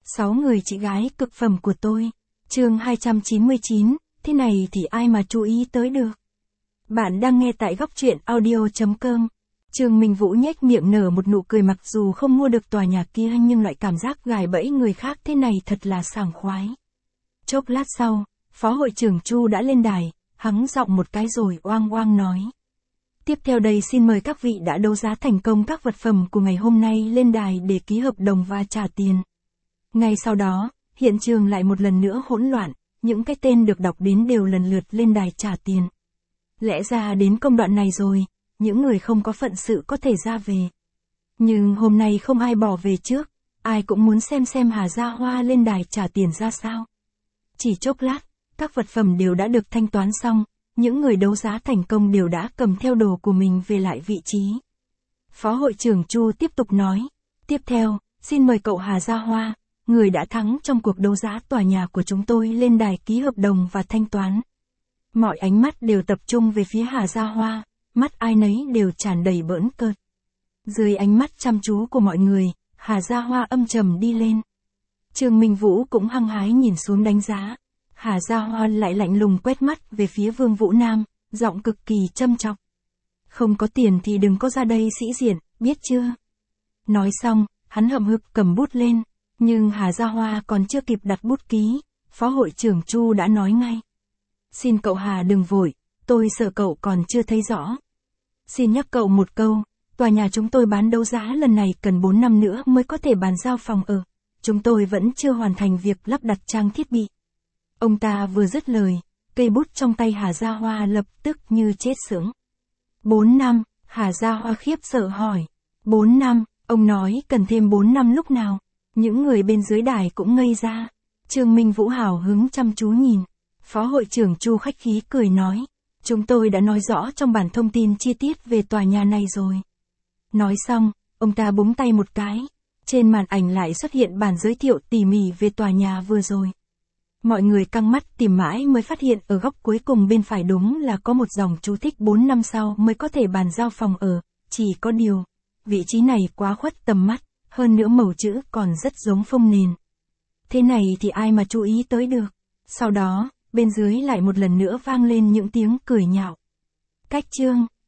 6 người chị gái cực phẩm của tôi. Chương 299, thế này thì ai mà chú ý tới được. Bạn đang nghe tại góc truyện audio.com. Trương Minh Vũ nhếch miệng nở một nụ cười, mặc dù không mua được tòa nhà kia nhưng loại cảm giác gài bẫy người khác thế này thật là sảng khoái. Chốc lát sau, Phó hội trưởng Chu đã lên đài, hắng giọng một cái rồi oang oang nói. Tiếp theo đây xin mời các vị đã đấu giá thành công các vật phẩm của ngày hôm nay lên đài để ký hợp đồng và trả tiền. Ngay sau đó, hiện trường lại một lần nữa hỗn loạn, những cái tên được đọc đến đều lần lượt lên đài trả tiền. Lẽ ra đến công đoạn này rồi, những người không có phận sự có thể ra về. Nhưng hôm nay không ai bỏ về trước, ai cũng muốn xem Hà Gia Hoa lên đài trả tiền ra sao. Chỉ chốc lát, các vật phẩm đều đã được thanh toán xong, những người đấu giá thành công đều đã cầm theo đồ của mình về lại vị trí. Phó hội trưởng Chu tiếp tục nói, tiếp theo, xin mời cậu Hà Gia Hoa, người đã thắng trong cuộc đấu giá tòa nhà của chúng tôi lên đài ký hợp đồng và thanh toán. Mọi ánh mắt đều tập trung về phía Hà Gia Hoa, mắt ai nấy đều tràn đầy bỡn cợt. Dưới ánh mắt chăm chú của mọi người, Hà Gia Hoa âm trầm đi lên. Trương Minh Vũ cũng hăng hái nhìn xuống đánh giá. Hà Gia Hoa lại lạnh lùng quét mắt về phía Vương Vũ Nam, giọng cực kỳ châm chọc. Không có tiền thì đừng có ra đây sĩ diện, biết chưa? Nói xong, hắn hậm hực cầm bút lên, nhưng Hà Gia Hoa còn chưa kịp đặt bút ký, Phó hội trưởng Chu đã nói ngay. Xin cậu Hà đừng vội, tôi sợ cậu còn chưa thấy rõ. Xin nhắc cậu một câu, tòa nhà chúng tôi bán đấu giá lần này cần 4 năm nữa mới có thể bàn giao phòng ở. Chúng tôi vẫn chưa hoàn thành việc lắp đặt trang thiết bị. Ông ta vừa dứt lời, cây bút trong tay Hà Gia Hoa lập tức như chết sững. 4 năm, Hà Gia Hoa khiếp sợ hỏi. 4 năm, ông nói cần thêm 4 năm lúc nào? Những người bên dưới đài cũng ngây ra. Trương Minh Vũ hào hứng chăm chú nhìn. Phó hội trưởng Chu khách khí cười nói. Chúng tôi đã nói rõ trong bản thông tin chi tiết về tòa nhà này rồi. Nói xong, ông ta búng tay một cái. Trên màn ảnh lại xuất hiện bản giới thiệu tỉ mỉ về tòa nhà vừa rồi. Mọi người căng mắt tìm mãi mới phát hiện ở góc cuối cùng bên phải đúng là có một dòng chú thích 4 năm sau mới có thể bàn giao phòng ở. Chỉ có điều, vị trí này quá khuất tầm mắt, hơn nữa màu chữ còn rất giống phông nền. Thế này thì ai mà chú ý tới được. Sau đó, bên dưới lại một lần nữa vang lên những tiếng cười nhạo. Cách chương